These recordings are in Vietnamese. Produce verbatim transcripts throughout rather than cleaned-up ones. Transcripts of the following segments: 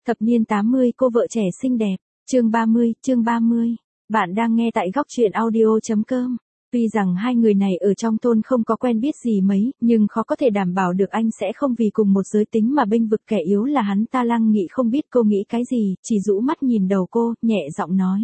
Thập niên tám mươi cô vợ trẻ xinh đẹp, chương ba mươi, chương ba mươi. Bạn đang nghe tại góc truyện audio chấm com. Tuy rằng hai người này ở trong thôn không có quen biết gì mấy, nhưng khó có thể đảm bảo được anh sẽ không vì cùng một giới tính mà bênh vực kẻ yếu là hắn ta. Lăng Nghị không biết cô nghĩ cái gì, chỉ rũ mắt nhìn đầu cô, nhẹ giọng nói.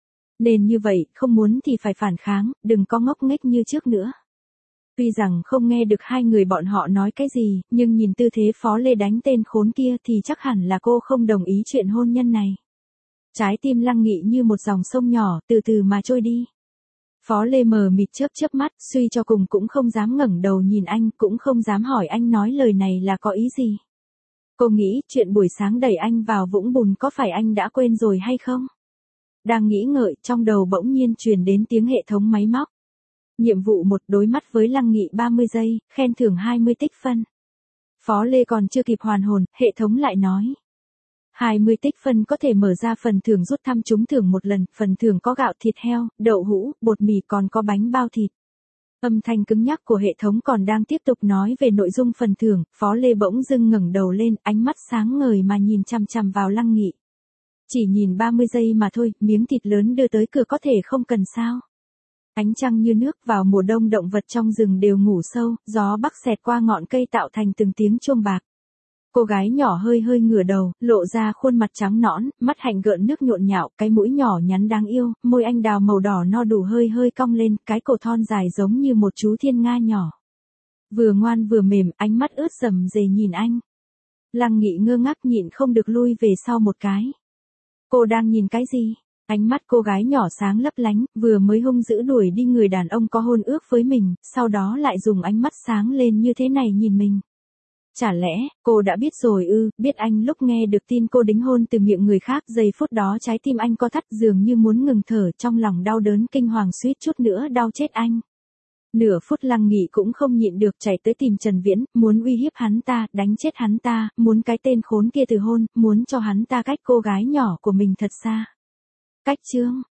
Nên như vậy, không muốn thì phải phản kháng, đừng có ngốc nghếch như trước nữa. Tuy rằng không nghe được hai người bọn họ nói cái gì, nhưng nhìn tư thế Phó Lê đánh tên khốn kia thì chắc hẳn là cô không đồng ý chuyện hôn nhân này. Trái tim Lăng Nghị như một dòng sông nhỏ, từ từ mà trôi đi. Phó Lê mờ mịt chớp chớp mắt, suy cho cùng cũng không dám ngẩng đầu nhìn anh, cũng không dám hỏi anh nói lời này là có ý gì. Cô nghĩ chuyện buổi sáng đẩy anh vào vũng bùn có phải anh đã quên rồi hay không? Đang nghĩ ngợi, trong đầu bỗng nhiên truyền đến tiếng hệ thống máy móc. Nhiệm vụ một, đối mắt với Lăng Nghị ba mươi giây, khen thưởng hai mươi tích phân. Phó Lê còn chưa kịp hoàn hồn, hệ thống lại nói. hai mươi tích phân có thể mở ra phần thưởng rút thăm trúng thưởng một lần, phần thưởng có gạo thịt heo, đậu hũ, bột mì còn có bánh bao thịt. Âm thanh cứng nhắc của hệ thống còn đang tiếp tục nói về nội dung phần thưởng, Phó Lê bỗng dưng ngẩng đầu lên, ánh mắt sáng ngời mà nhìn chằm chằm vào Lăng Nghị. Chỉ nhìn ba mươi giây mà thôi, miếng thịt lớn đưa tới cửa có thể không cần sao? Ánh trăng như nước, vào mùa đông động vật trong rừng đều ngủ sâu, gió bắc xẹt qua ngọn cây tạo thành từng tiếng chuông bạc. Cô gái nhỏ hơi hơi ngửa đầu, lộ ra khuôn mặt trắng nõn, mắt hạnh gợn nước nhộn nhạo, cái mũi nhỏ nhắn đáng yêu, môi anh đào màu đỏ no đủ hơi hơi cong lên, cái cổ thon dài giống như một chú thiên nga nhỏ. Vừa ngoan vừa mềm, ánh mắt ướt rầm rề nhìn anh. Lăng Nghị ngơ ngác nhịn không được lui về sau một cái. Cô đang nhìn cái gì? Ánh mắt cô gái nhỏ sáng lấp lánh, vừa mới hung dữ đuổi đi người đàn ông có hôn ước với mình, sau đó lại dùng ánh mắt sáng lên như thế này nhìn mình. Chả lẽ, cô đã biết rồi ư? Biết anh lúc nghe được tin cô đính hôn từ miệng người khác, giây phút đó trái tim anh co thắt dường như muốn ngừng thở, trong lòng đau đớn kinh hoàng suýt chút nữa đau chết anh. Nửa phút Lăng Nghị cũng không nhịn được chạy tới tìm Trần Viễn, muốn uy hiếp hắn ta, đánh chết hắn ta, muốn cái tên khốn kia từ hôn, muốn cho hắn ta cách cô gái nhỏ của mình thật xa. Cách chương,